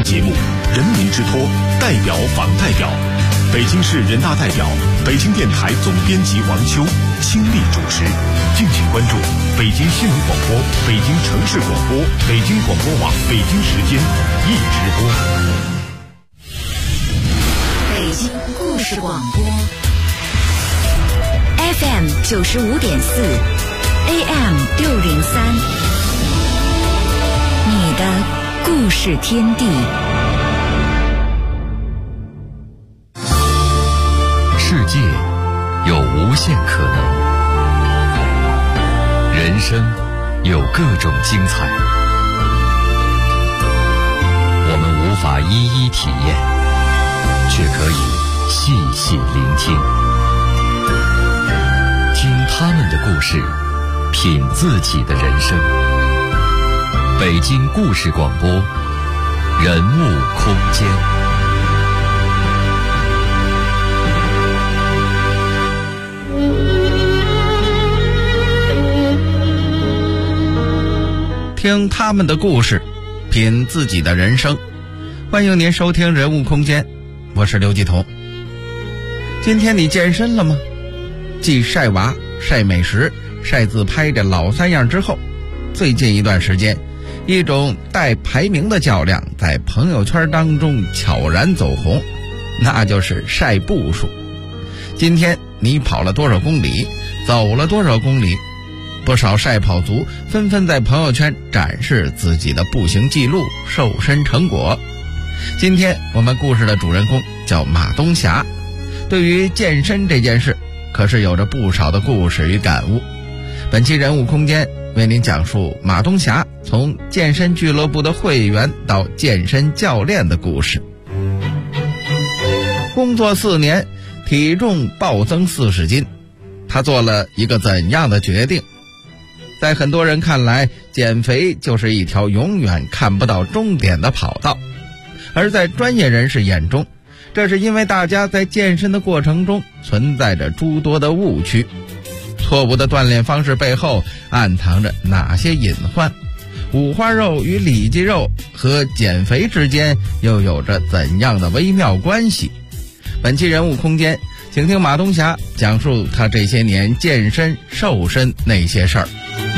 节目《人民之托》代表访代表，北京市人大代表、北京电台总编辑王秋倾力主持。敬请关注北京新闻广播、北京城市广播、北京广播网北京时间一直播。 北京故事广播 FM 95.4 AM 603，你的故事天地。 世界有无限可能，人生有各种精彩，我们无法一一体验，却可以细细聆听，听他们的故事，品自己的人生。北京故事广播，人物空间。 听他们的故事，品自己的人生。欢迎您收听人物空间，我是刘继彤。今天你健身了吗？继晒娃、晒美食、晒自拍的老三样之后，最近一段时间，一种带排名的较量在朋友圈当中悄然走红，那就是晒步数。今天你跑了多少公里，走了多少公里？不少晒跑族纷纷在朋友圈展示自己的步行记录、瘦身成果。今天我们故事的主人公叫马东霞，对于健身这件事可是有着不少的故事与感悟。本期人物空间为您讲述马东霞从健身俱乐部的会员到健身教练的故事。工作4年，体重暴增40斤，他做了一个怎样的决定？在很多人看来，减肥就是一条永远看不到终点的跑道，而在专业人士眼中，这是因为大家在健身的过程中存在着诸多的误区。错误的锻炼方式背后暗藏着哪些隐患？五花肉与里脊肉和减肥之间又有着怎样的微妙关系？本期人物空间，请听马东霞讲述他这些年健身瘦身那些事儿。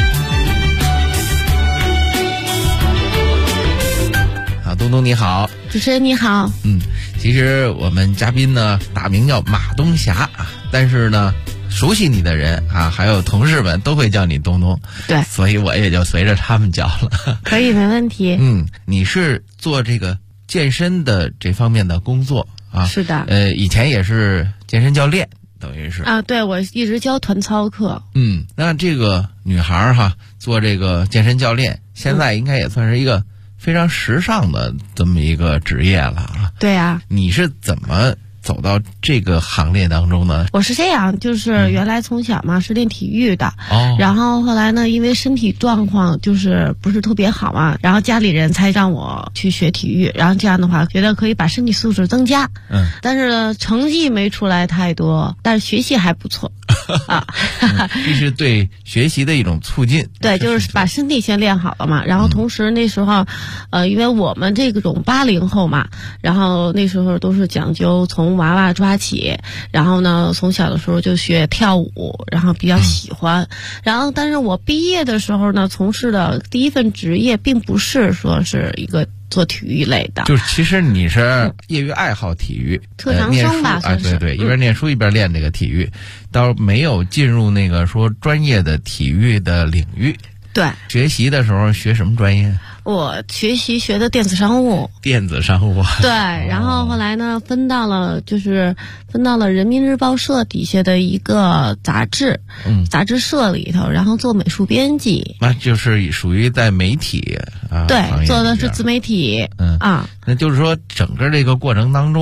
东东你好。 主持人你好。 其实我们嘉宾呢大名叫马东霞啊，但是呢熟悉你的人啊，还有同事们都会叫你东东。 对， 所以我也就随着他们叫了。 可以，没问题。 你是做这个健身的这方面的工作啊？ 是的。 以前也是健身教练，等于是啊，对，我一直教团操课。 那这个女孩哈，做这个健身教练，现在应该也算是一个非常时尚的这么一个职业了啊。 对啊。 你是怎么走到这个行列当中呢？ 我是这样，就是原来从小嘛是练体育的，然后后来呢，因为身体状况就是不是特别好嘛，然后家里人才让我去学体育，然后这样的话觉得可以把身体素质增加。但是呢，成绩没出来太多，但是学习还不错啊。 这是对学习的一种促进。 对，就是把身体先练好了嘛，然后同时那时候因为我们这种80后嘛，然后那时候都是讲究从娃娃抓起，然后呢从小的时候就学跳舞，然后比较喜欢，然后但是我毕业的时候呢，从事的第一份职业并不是说是一个做体育类的， 就是其实你是业余爱好体育， 特长生吧，算是。 对，一边念书一边练这个体育，倒没有进入那个说专业的体育的领域。 对， 学习的时候学什么专业？ 我学的电子商务。电子商务。对，然后后来呢，分到了人民日报社底下的一个杂志，杂志社里头，然后做美术编辑。 那就是属于在媒体啊。 对，做的是自媒体。 那就是说整个这个过程当中，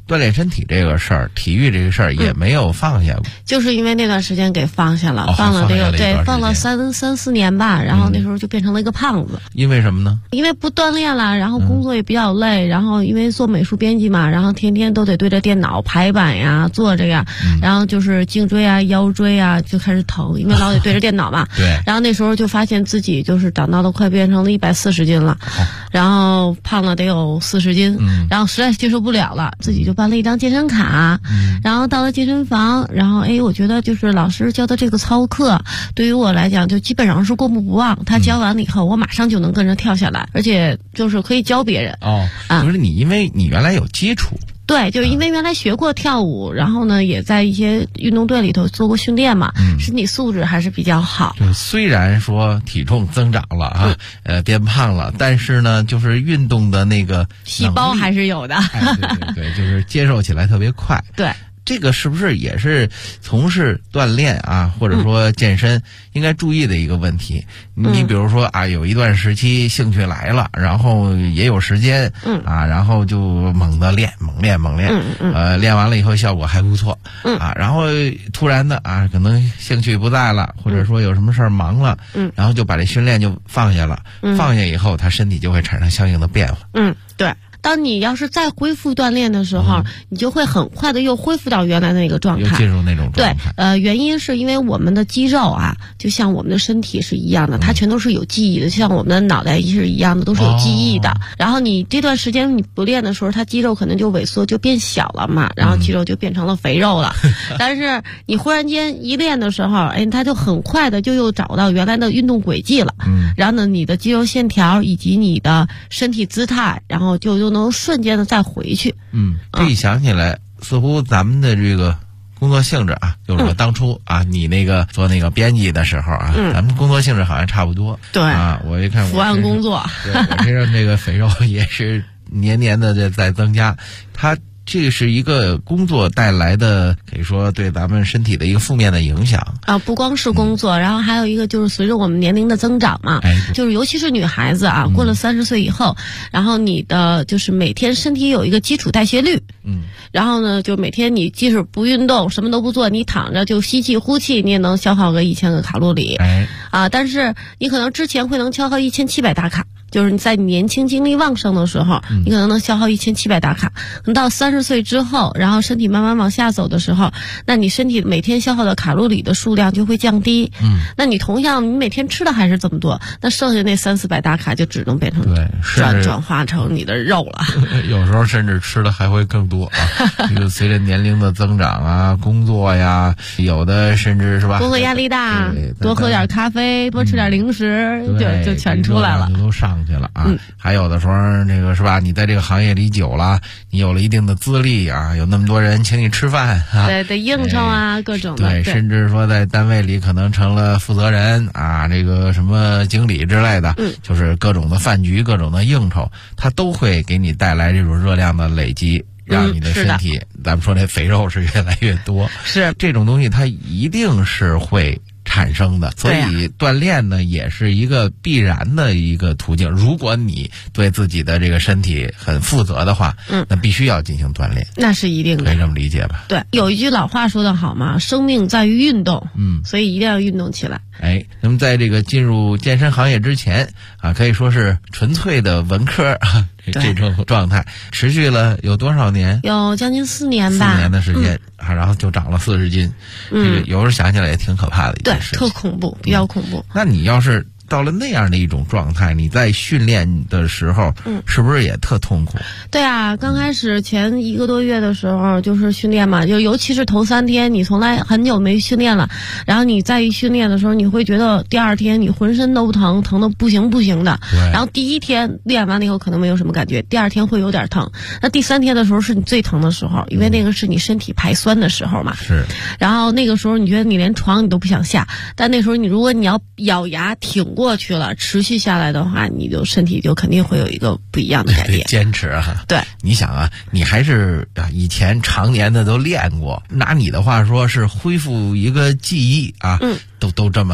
锻炼身体这个事儿，体育这个事儿也没有放下过。 就是因为那段时间给放下了， 哦放了这个对，放了 3、 4年吧，然后那时候就变成了一个胖子。 因为什么呢？ 因为不锻炼了，然后工作也比较累，然后因为做美术编辑嘛，然后天天都得对着电脑排版呀，做这个，然后就是颈椎啊、腰椎啊就开始疼，因为老得对着电脑嘛。 对。 然后那时候就发现自己就是长到了快变成了140斤了，然后胖了得有40斤，然后实在接受不了了，自己就办了一张健身卡，然后到了健身房，然后我觉得就是老师教的这个操课，对于我来讲就基本上是过目不忘。他教完了以后，我马上就能跟着跳下来，而且就是可以教别人。 不是你，因为你原来有基础。 对，就是因为原来学过跳舞，然后呢，也在一些运动队里头做过训练嘛，身体素质还是比较好。 就虽然说体重增长了啊，变胖了，但是呢，就是运动的那个细胞还是有的。 对，就是接受起来特别快。 对。 这个是不是也是从事锻炼啊，或者说健身应该注意的一个问题？你比如说啊，有一段时期兴趣来了，然后也有时间，然后就猛练，练完了以后效果还不错，然后突然的啊，可能兴趣不在了，或者说有什么事儿忙了，然后就把这训练就放下了，放下以后，他身体就会产生相应的变化。 对。当你要是再恢复锻炼的时候，你就会很快的又恢复到原来的那个状态， 又进入那种状态。 对，原因是因为我们的肌肉啊，就像我们的身体是一样的，它全都是有记忆的，像我们的脑袋是一样的，都是有记忆的。然后你这段时间你不练的时候，它肌肉可能就萎缩，就变小了嘛，然后肌肉就变成了肥肉了。但是你忽然间一练的时候，它就很快的就又找到原来的运动轨迹了。然后呢，你的肌肉线条以及你的身体姿态，然后就能瞬间的再回去。 这一想起来，似乎咱们的这个工作性质啊，就是说当初啊，你那个做那个编辑的时候啊，咱们工作性质好像差不多。 对啊，我一看伏案工作， 对，我身上这个肥肉也是年年的在增加，它。这是一个工作带来的，可以说对咱们身体的一个负面的影响啊。不光是工作，然后还有一个就是随着我们年龄的增长嘛，就是尤其是女孩子啊，过了30岁以后，然后你的就是每天身体有一个基础代谢率，然后呢，就每天你即使不运动，什么都不做，你躺着就吸气呼气，你也能消耗个1000个卡路里，但是你可能之前会能消耗1700大卡。就是你在你年轻精力旺盛的时候，你可能能消耗1700大卡。等到30岁之后，然后身体慢慢往下走的时候，那你身体每天消耗的卡路里的数量就会降低。那你同样你每天吃的还是这么多，那剩下那300-400大卡就只能变成转化成你的肉了。 有时候甚至吃的还会更多啊。就随着年龄的增长啊，工作呀，有的甚至是吧， 工作压力大，多喝点咖啡，多吃点零食，就全出来了， 都上去了啊。还有的时候这个是吧，你在这个行业里久了，你有了一定的资历啊，有那么多人请你吃饭啊， 对，得应酬啊，各种的。 对，甚至说在单位里可能成了负责人啊，这个什么经理之类的，就是各种的饭局，各种的应酬，它都会给你带来这种热量的累积。让你的身体，咱们说这肥肉是越来越多， 是这种东西它一定是会产生的，所以锻炼呢也是一个必然的一个途径。如果你对自己的这个身体很负责的话，那必须要进行锻炼， 那是一定的， 可以这么理解吧？ 对，有一句老话说得好嘛，生命在于运动，所以一定要运动起来。 那么在这个进入健身行业之前啊，可以说是纯粹的文科啊，这种状态持续了有多少年？ 有将近4年吧，4 年的时间啊，然后就长了40斤，这个有时候想起来也挺可怕的一件事情， 对，特恐怖，比较恐怖。 那你要是到了那样的一种状态，你在训练的时候，是不是也特痛苦？ 对啊，刚开始前1个多月的时候就是训练嘛，就尤其是头3天，你从来很久没训练了，然后你再一训练的时候，你会觉得第2天你浑身都疼，疼的不行的。然后第1天练完了以后可能没有什么感觉，第2天会有点疼。那第3天的时候是你最疼的时候，因为那个是你身体排酸的时候嘛。 是。 然后那个时候你觉得你连床你都不想下，但那时候如果你要咬牙挺过去了，持续下来的话，你就身体就肯定会有一个不一样的改变。 坚持啊， 对， 你想啊，你还是以前常年的都练过，拿你的话说是恢复一个记忆啊，都这么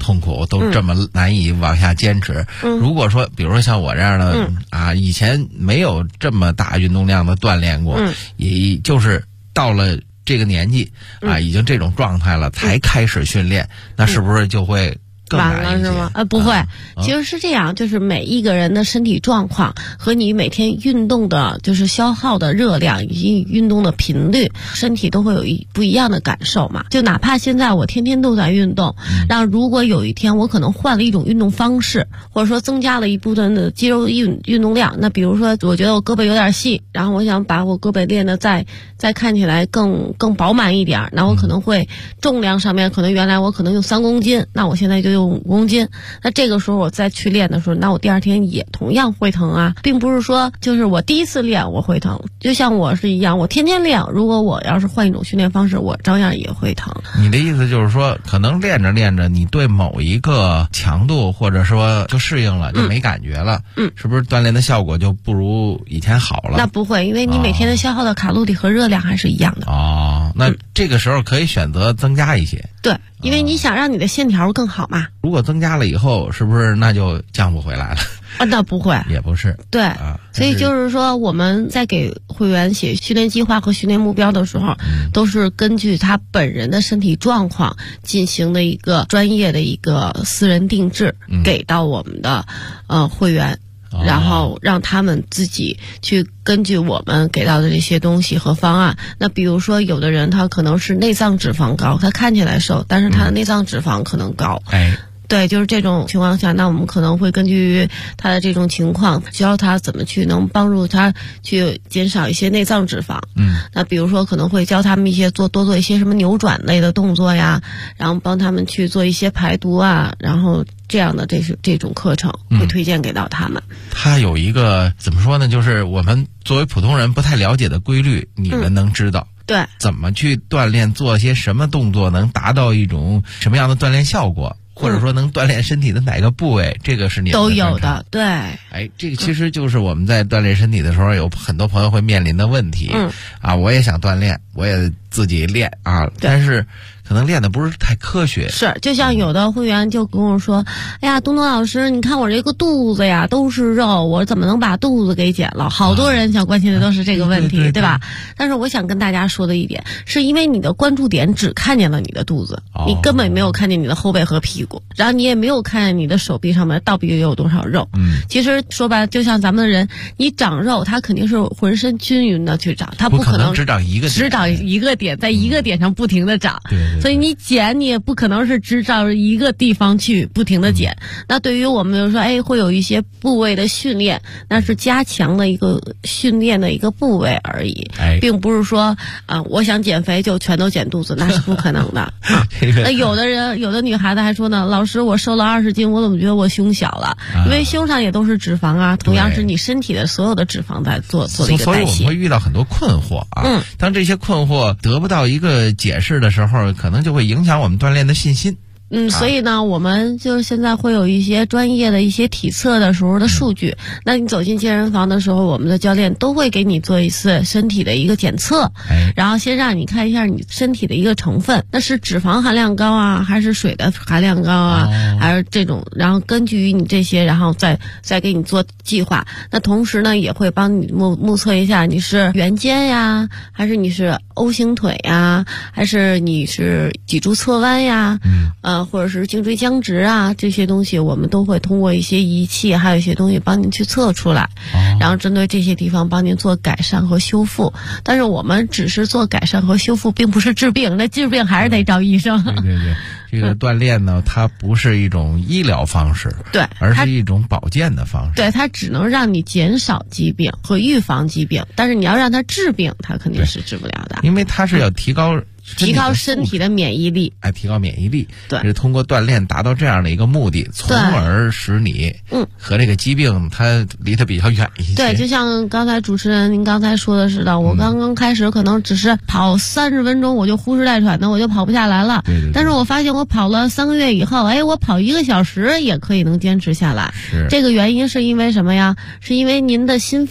痛苦，都这么难以往下坚持。如果说比如说像我这样的以前没有这么大运动量的锻炼过，也就是到了这个年纪已经这种状态了才开始训练，那是不是就会更晚难一些？ 了是吗？不会，其实是这样，就是每一个人的身体状况和你每天运动的就是消耗的热量以及运动的频率，身体都会有不一样的感受嘛。就哪怕现在我天天都在运动，然后如果有一天我可能换了一种运动方式，或者说增加了一部分的肌肉运动量，那比如说我觉得我胳膊有点细，然后我想把我胳膊练得再看起来更饱满一点，那我可能会重量上面可能原来我可能用3公斤，那我现在就用5公斤，那这个时候我再去练的时候，那我第二天也同样会疼啊，并不是说就是我第一次练我会疼，就像我是一样，我天天练，如果我要是换一种训练方式，我照样也会疼。 你的意思就是说，可能练着练着，你对某一个强度或者说就适应了，就没感觉了，是不是锻炼的效果就不如以前好了？ 那不会，因为你每天的消耗的卡路里和热量还是一样的。 那这个时候可以选择增加一些。 对，因为你想让你的线条更好嘛。 如果增加了以后，是不是那就降不回来了？ 那不会， 也不是。 对，所以就是说我们在给会员写训练计划和训练目标的时候，都是根据他本人的身体状况进行的一个专业的一个私人定制，给到我们的会员。然后让他们自己去根据我们给到的这些东西和方案。那比如说有的人他可能是内脏脂肪高，他看起来瘦，但是他的内脏脂肪可能高。对，就是这种情况下，那我们可能会根据他的这种情况，教他怎么去能帮助他去减少一些内脏脂肪。那比如说可能会教他们一些多做一些什么扭转类的动作呀，然后帮他们去做一些排毒啊，然后这样的这种课程会推荐给到他们。 他有一个怎么说呢？就是我们作为普通人不太了解的规律，你们能知道。 对， 怎么去锻炼，做些什么动作能达到一种什么样的锻炼效果？或者说能锻炼身体的哪个部位，这个是你们都有的。对， 这个其实就是我们在锻炼身体的时候，有很多朋友会面临的问题。我也想锻炼，我也自己练但是可能练的不是太科学。 是，就像有的会员就跟我说，哎呀，东东老师，你看我这个肚子呀都是肉，我怎么能把肚子给减了？好多人想关心的都是这个问题，对吧？但是我想跟大家说的一点，是因为你的关注点只看见了你的肚子，你根本没有看见你的后背和屁股，然后你也没有看见你的手臂上面到底有多少肉。其实说白了，就像咱们的人，你长肉，它肯定是浑身均匀的去长，它不可能只长一个点， 在一个点上不停的长。所以你减，你也不可能是只找一个地方去不停的减。那对于我们就是说，会有一些部位的训练，那是加强的一个训练的一个部位而已，并不是说我想减肥就全都减肚子，那是不可能的。那有的女孩子还说呢，老师，我瘦了20斤，我怎么觉得我胸小了？因为胸上也都是脂肪啊，同样是你身体的所有的脂肪在做的一个代谢。 所以我们会遇到很多困惑当这些困惑得不到一个解释的时候，可能就会影响我们锻炼的信心。 所以呢，我们就是现在会有一些专业的一些体测的时候的数据。那你走进健身房的时候，我们的教练都会给你做一次身体的一个检测，然后先让你看一下你身体的一个成分，那是脂肪含量高啊，还是水的含量高啊，还是这种，然后根据于你这些，然后再给你做计划。那同时呢，也会帮你目测一下你是圆肩呀，还是你是 O 型腿呀，还是你是脊柱侧弯呀，或者是颈椎僵直啊，这些东西我们都会通过一些仪器，还有一些东西帮您去测出来，然后针对这些地方帮您做改善和修复。但是我们只是做改善和修复，并不是治病，那治病还是得找医生。 对，这个锻炼呢，它不是一种医疗方式， 对， 而是一种保健的方式。 对，它只能让你减少疾病和预防疾病，但是你要让它治病，它肯定是治不了的， 因为它是要提高身体的免疫力， 提高免疫力， 对， 是通过锻炼达到这样的一个目的，从而使你和这个疾病它离得比较远一些。 对，就像刚才主持人您刚才说的似的，我刚刚开始可能只是跑30分钟我就呼哧带喘的，我就跑不下来了。 对， 但是我发现我跑了3个月以后，我跑1个小时也可以能坚持下来。 是， 这个原因是因为什么呀？是因为您的心肺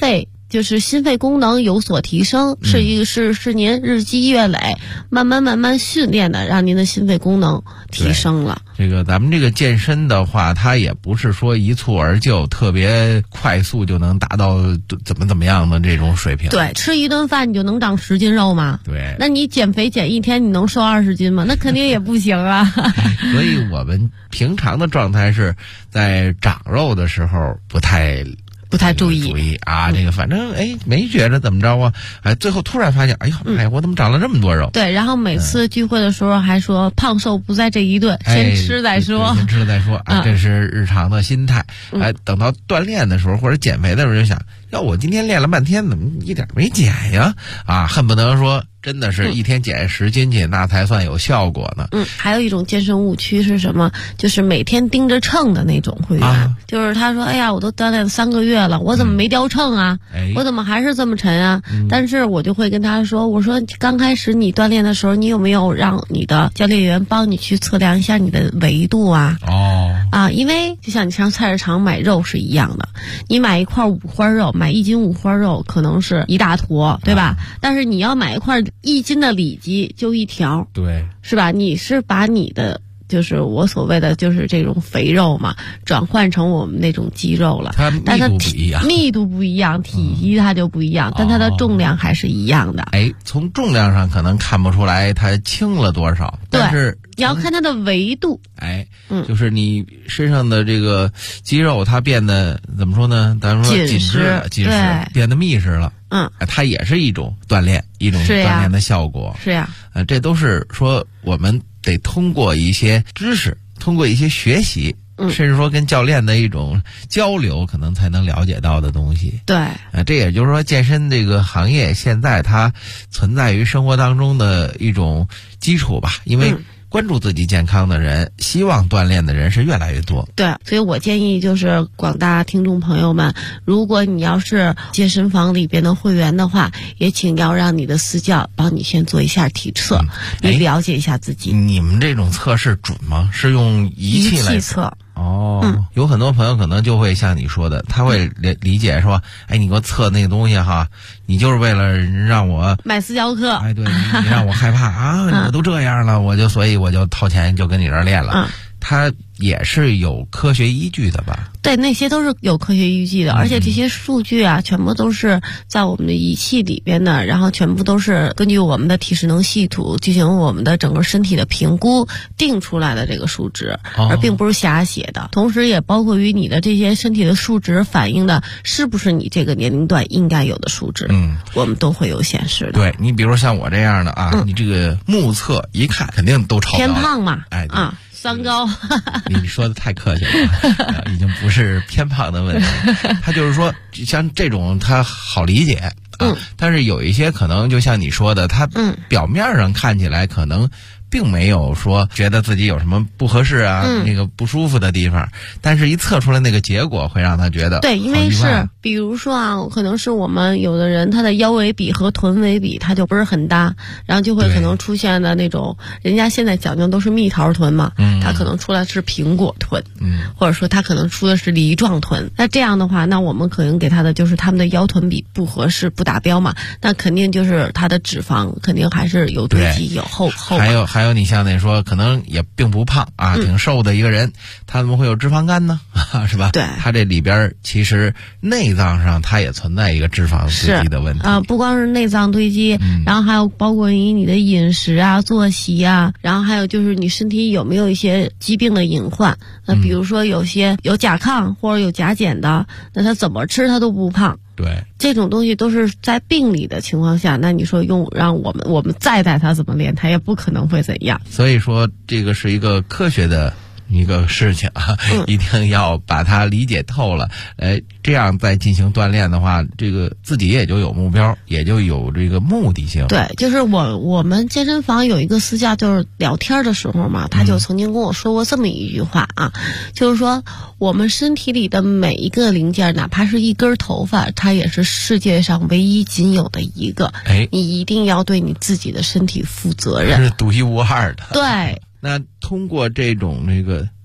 就是心肺功能有所提升，是您日积月累，慢慢训练的，让您的心肺功能提升了。 这个咱们这个健身的话，它也不是说一蹴而就，特别快速就能达到怎么样的这种水平。 对，吃一顿饭你就能长10斤肉吗？ 对。 那你减肥减一天，你能瘦20斤吗？那肯定也不行啊。 所以我们平常的状态是在长肉的时候不太注意啊，这个反正没觉着怎么着啊，最后突然发现，我怎么长了这么多肉？ 对，然后每次聚会的时候还说胖瘦不在这一顿，先吃再说， 先吃了再说啊，这是日常的心态。等到锻炼的时候或者减肥的时候就想，我今天练了半天，怎么一点没减呀？啊，恨不得说真的是一天减10斤去，那才算有效果呢。 还有一种健身误区是什么？就是每天盯着秤的那种会员，就是他说，我都锻炼了3个月了，我怎么没掉秤啊？我怎么还是这么沉啊？但是我就会跟他说，我说刚开始你锻炼的时候，你有没有让你的教练员帮你去测量一下你的维度啊？因为就像你上菜市场买肉是一样的，你买一块五花肉，买1斤五花肉可能是一大坨，对吧？但是你要买一块1斤的里脊就一条， 对， 是吧？你是把你的就是我所谓的就是这种肥肉嘛，转换成我们那种肌肉了，但它密度不一样，体积它就不一样，但它的重量还是一样的。 从重量上可能看不出来它轻了多少，但是你要看它的维度。 就是你身上的这个肌肉它变得怎么说呢？咱们说紧实，变得密实了。它也是一种锻炼，一种锻炼的效果。 是呀， 这都是说我们得通过一些知识，通过一些学习，甚至说跟教练的一种交流，可能才能了解到的东西。 对， 这也就是说，健身这个行业现在它存在于生活当中的一种基础吧，因为关注自己健康的人，希望锻炼的人是越来越多。 对，所以我建议就是广大听众朋友们，如果你要是健身房里边的会员的话，也请要让你的私教帮你先做一下体测，你了解一下自己。 你们这种测试准吗？是用仪器来测？ 有很多朋友可能就会像你说的，他会理解说，你给我测那个东西哈，你就是为了让我买私教课。 对，你让我害怕啊，我都这样了，所以我就掏钱就跟你这儿练了。它也是有科学依据的吧？ 对，那些都是有科学依据的，而且这些数据啊，全部都是在我们的仪器里边的，然后全部都是根据我们的体适能系统进行我们的整个身体的评估定出来的这个数值，而并不是瞎写的。同时也包括于你的这些身体的数值反映的是不是你这个年龄段应该有的数值，我们都会有显示的。 对，你比如像我这样的啊，你这个目测一看肯定都超标了， 偏胖嘛，三高。 你说的太客气了，已经不是偏胖的问题。他就是说，像这种他好理解但是有一些可能就像你说的，他表面上看起来可能并没有说觉得自己有什么不合适啊，那个不舒服的地方，但是一测出来那个结果会让他觉得对，因为是比如说可能是我们有的人他的腰围比和臀围比他就不是很搭，然后就会可能出现的那种，人家现在讲究都是蜜桃臀嘛，他可能出来是苹果臀，或者说他可能出的是梨状臀。那这样的话，那我们可能给他的就是他们的腰臀比不合适不达标嘛，那肯定就是他的脂肪肯定还是有堆积有厚还有你像那说可能也并不胖啊，挺瘦的一个人，他怎么会有脂肪肝呢？是吧？ 对， 他这里边其实内脏上它也存在一个脂肪堆积的问题不光是内脏堆积，然后还有包括于你的饮食啊、作息啊，然后还有就是你身体有没有一些疾病的隐患。那比如说有些有甲亢或者有甲减的，那他怎么吃他都不胖。 对， 这种东西都是在病理的情况下，那你说让我们再带他怎么练，他也不可能会怎样。 所以说这个是一个科学的一个事情啊，一定要把它理解透了，这样再进行锻炼的话，这个自己也就有目标，也就有这个目的性。 对，就是我们健身房有一个私教，就是聊天的时候嘛，他就曾经跟我说过这么一句话啊，就是说我们身体里的每一个零件，哪怕是一根头发，它也是世界上唯一仅有的一个。你一定要对你自己的身体负责任， 是独一无二的。 对。 那通过这种这个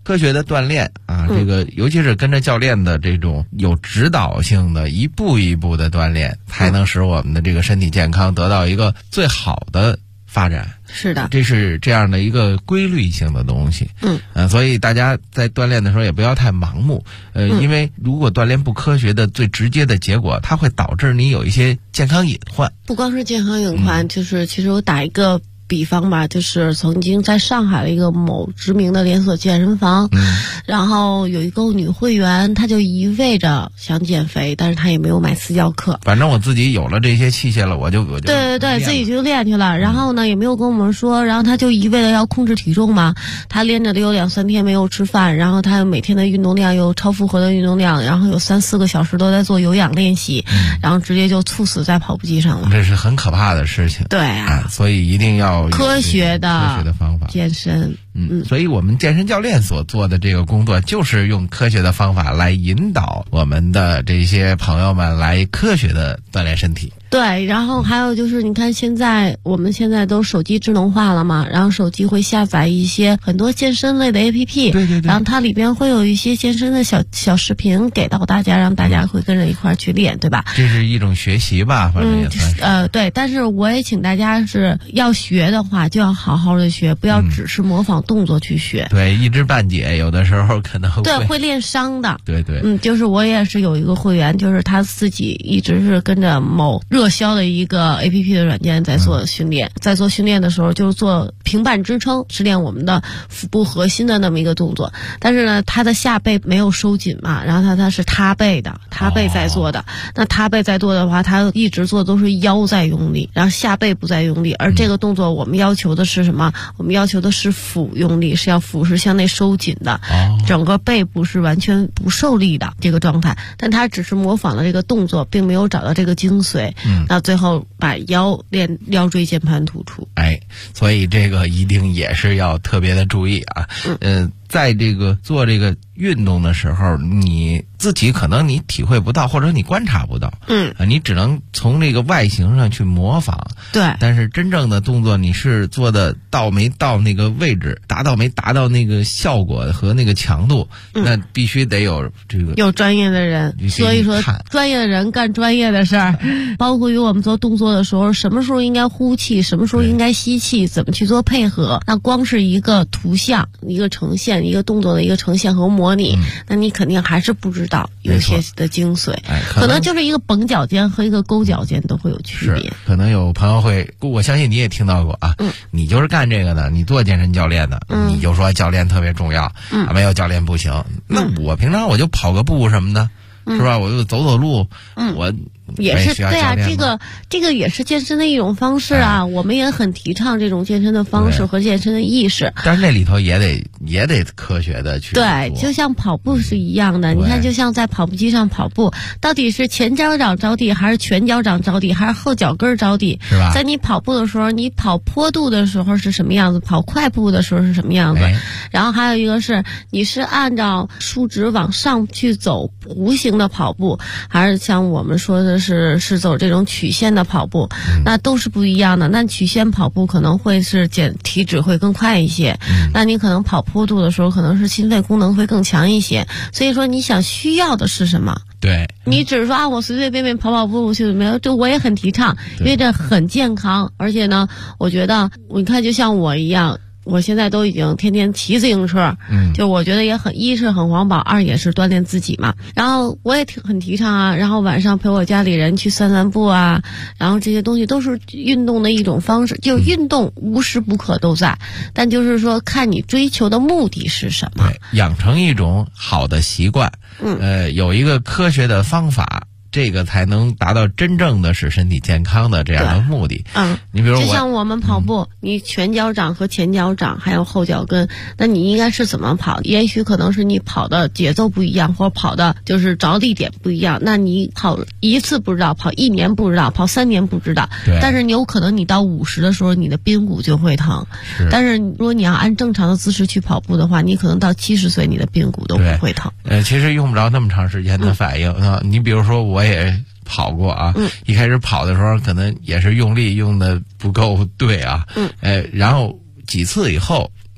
科学的锻炼啊，这个尤其是跟着教练的这种有指导性的一步一步的锻炼，才能使我们的这个身体健康得到一个最好的发展。 是的， 这是这样的一个规律性的东西。所以大家在锻炼的时候也不要太盲目。因为如果锻炼不科学的，最直接的结果，它会导致你有一些健康隐患。 不光是健康隐患，就是其实我打一个比方吧，就是曾经在上海的一个某知名的连锁健身房，然后有一个女会员，她就一味着想减肥，但是她也没有买私教课。 反正我自己有了这些器械了，我就对，自己就练去了。然后呢，也没有跟我们说，然后她就一味的要控制体重嘛。她连着得有2-3天没有吃饭，然后她每天的运动量有超负荷的运动量，然后有3-4个小时都在做有氧练习，然后直接就猝死在跑步机上了。 这是很可怕的事情。 对啊， 所以一定要科学的方法健身。 所以我们健身教练所做的这个工作，就是用科学的方法来引导我们的这些朋友们来科学的锻炼身体。 对，然后还有就是你看我们现在都手机智能化了嘛，然后手机会下载一些很多健身类的 APP， 对，然后它里边会有一些健身的小视频给到大家，让大家会跟着一块去练，对吧？ 这是一种学习吧，反正也算是。 对，但是我也请大家是要学的话，就要好好的学，不要只是模仿动作去学。 对，一知半解，有的时候可能会练伤的。 对。 就是我也是有一个会员，就是他自己一直是跟着某热销的一个 APP 的软件在做训练，在做训练的时候就是做平板支撑，是练我们的腹部核心的那么一个动作。但是呢，他的下背没有收紧嘛，然后他是塌背在做的。那塌背在做的话，他一直做都是腰在用力，然后下背不在用力。而这个动作我们要求的是什么？我们要求的是腹用力，是要腹是向内收紧的，整个背部是完全不受力的这个状态。但他只是模仿了这个动作，并没有找到这个精髓。那最后把腰练腰椎间盘突出。 所以这个一定也是要特别的注意啊。在这个做这个运动的时候，你自己可能你体会不到，或者你观察不到，你只能从这个外形上去模仿。 对， 但是真正的动作你是做的到没到那个位置，达到没达到那个效果和那个强度，那必须得有这个有专业的人。所以说专业的人干专业的事儿，包括于我们做动作的时候，什么时候应该呼气，什么时候应该吸气，怎么去做配合。那光是一个图像，一个呈现，一个动作的一个呈现和模拟，那你肯定还是不知道有些的精髓。可能就是一个绷脚尖和一个勾脚尖都会有区别。 可能有朋友会，我相信你也听到过啊。你就是干这个的，你做健身教练的，你就说教练特别重要，没有教练不行。那我平常我就跑个步什么的，是吧？我就走路，我也是对啊，这个也是健身的一种方式啊。我们也很提倡这种健身的方式和健身的意识。 但是那里头也得科学的去做。 对，就像跑步是一样的。你看，就像在跑步机上跑步，到底是前脚掌着地，还是全脚掌着地，还是后脚跟着地？ 是吧？ 在你跑步的时候，你跑坡度的时候是什么样子？跑快步的时候是什么样子？然后还有一个是，你是按照竖直往上去走弧形的跑步，还是像我们说的是走这种曲线的跑步，那都是不一样的。那曲线跑步可能会是体脂会更快一些，那你可能跑坡度的时候，可能是心肺功能会更强一些。所以说，你想需要的是什么？ 对， 你只是说我随随便便跑步去没有，这我也很提倡，因为这很健康。而且呢，我觉得你看，就像我一样。我现在都已经天天骑自行车，就我觉得也一是很环保，二也是锻炼自己嘛。然后我也很提倡啊，然后晚上陪我家里人去散散步啊，然后这些东西都是运动的一种方式。就运动无时不刻都在，但就是说看你追求的目的是什么。 对，养成一种好的习惯，有一个科学的方法。这个才能达到真正的使身体健康的这样的目的。你比如就像我们跑步，你全脚掌和前脚掌还有后脚跟，那你应该是怎么跑？也许可能是你跑的节奏不一样，或者跑的就是着地点不一样。那你跑一次不知道，跑1年不知道，跑3年不知道。但是你有可能你到50的时候，你的髌骨就会疼。但是如果你要按正常的姿势去跑步的话，你可能到70岁，你的髌骨都不会疼。 其实用不着那么长时间的反应啊。你比如说我也跑过啊，一开始跑的时候可能也是用力用的不够对啊，然后几次以后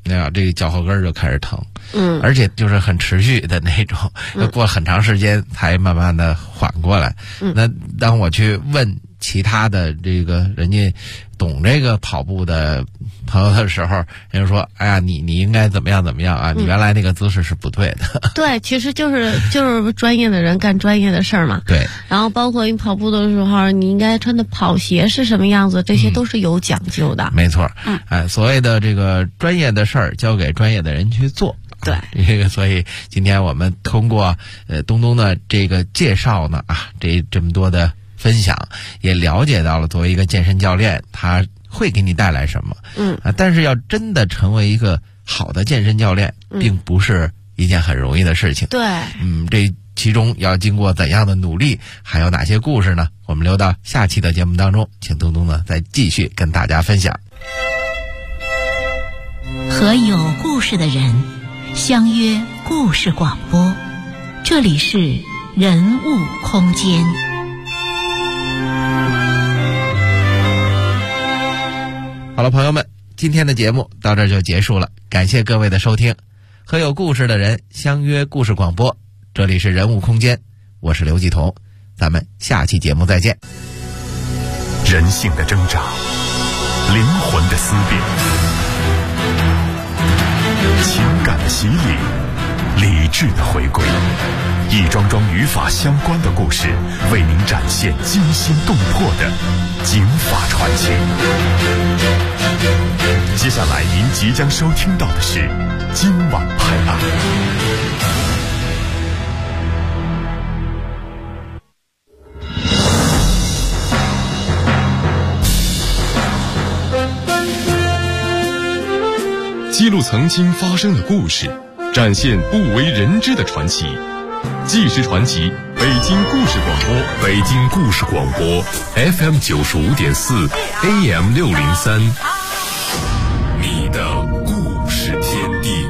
这个脚后跟就开始疼，而且就是很持续的那种，过很长时间才慢慢的缓过来。那当我去问其他的这个人家懂这个跑步的朋友的时候，人家说：“哎呀，你应该怎么样啊？你原来那个姿势是不对的。” 对，其实就是专业的人干专业的事儿嘛。 对。 然后包括你跑步的时候，你应该穿的跑鞋是什么样子，这些都是有讲究的。 没错。所谓的这个专业的事儿，交给专业的人去做。 对， 这个，所以今天我们通过东东的这个介绍呢，这么多的分享，也了解到了作为一个健身教练，他会给你带来什么。但是要真的成为一个好的健身教练，并不是一件很容易的事情。 对。 这其中要经过怎样的努力，还有哪些故事呢？我们留到下期的节目当中，请东东呢再继续跟大家分享。 和有故事的人相约故事广播，这里是人物空间。 好了，朋友们，今天的节目到这儿就结束了，感谢各位的收听。和有故事的人相约故事广播，这里是人物空间，我是刘继彤，咱们下期节目再见。 人性的挣扎，灵魂的思辨，情感的洗礼，理智的回归，一桩桩与法相关的故事，为您展现惊心动魄的警法传奇。接下来您即将收听到的是今晚拍案。 记录曾经发生的故事，展现不为人知的传奇。纪实传奇，北京故事广播， 北京故事广播 FM 95.4 AM 603，你的故事天地。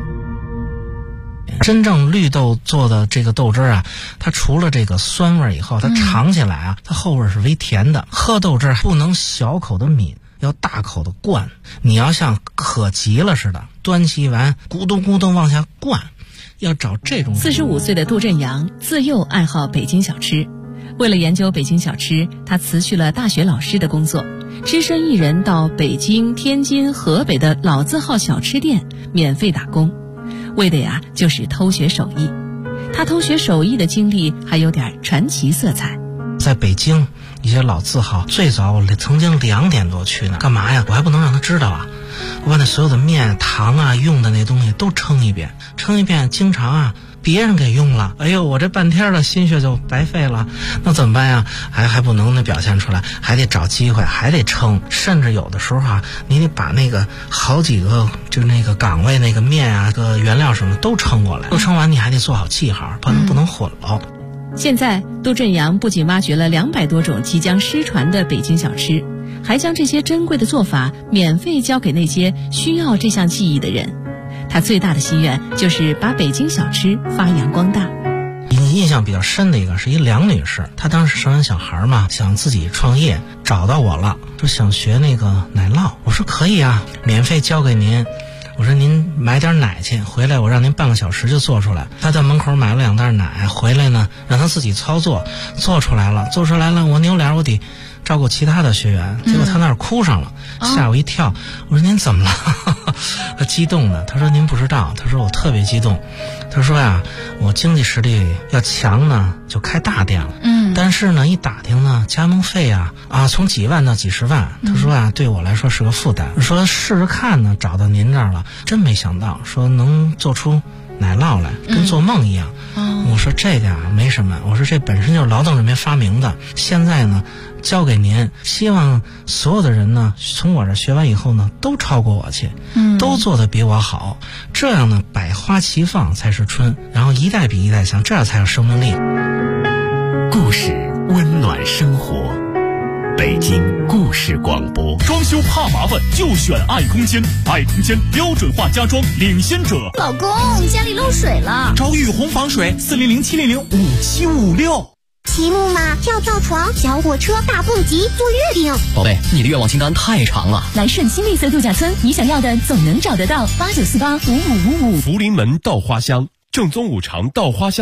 真正绿豆做的这个豆汁啊，它除了这个酸味以后，它尝起来啊，它后味是微甜的。喝豆汁不能小口的抿，要大口的灌。你要像渴急了似的，端起一碗咕咚咕咚往下灌。要找这种。 45岁的杜振阳自幼爱好北京小吃，为了研究北京小吃，他辞去了大学老师的工作，只身一人到北京、天津、河北的老字号小吃店免费打工，为的呀就是偷学手艺。他偷学手艺的经历还有点传奇色彩。 在北京一些老字号，最早我曾经2点多去呢，干嘛呀？我还不能让他知道啊！我把那所有的面、糖啊、用的那东西都称一遍，经常啊别人给用了，哎呦，我这半天的心血就白费了，那怎么办呀？还不能表现出来，还得找机会，还得称，甚至有的时候啊，你得把那个好几个就那个岗位那个面啊、个原料什么都称过来，都称完你还得做好记号，不能混了。 现在杜振阳不仅挖掘了200多种即将失传的北京小吃，还将这些珍贵的做法免费教给那些需要这项技艺的人。他最大的心愿就是把北京小吃发扬光大。 印象比较深的一个是一梁女士，她当时生完小孩嘛，想自己创业，找到我了，说想学那个奶酪。我说可以啊，免费教给您。我说您买点奶去，回来我让您半个小时就做出来。他在门口买了2袋奶，回来呢让他自己操作，做出来了，我扭脸我得照顾其他的学员，结果他那儿哭上了，吓我一跳。我说您怎么了？他激动的，他说您不知道，他说我特别激动，他说呀，我经济实力要强呢就开大店了，但是呢一打听呢加盟费啊从几万到几十万，他说啊对我来说是个负担，说试试看呢，找到您这儿了，真没想到说能做出奶酪来，跟做梦一样。我说这个啊没什么，我说这本身就是劳动人民发明的，现在呢交给您，希望所有的人呢从我这学完以后呢都超过我去，都做得比我好，这样呢百花齐放才是春，然后一代比一代强，这样才有生命力。 故事温暖生活，北京故事广播。 装修怕麻烦就选爱空间，爱空间标准化家装领先者。 老公，家里漏水了， 找雨虹防水，400-700-5756。 骑木马、跳床、小火车、大蹦极、坐月饼。 宝贝，你的愿望清单太长了。 来顺新绿色度假村，你想要的总能找得到。89485555。 福临门稻花香，正宗五常稻花香。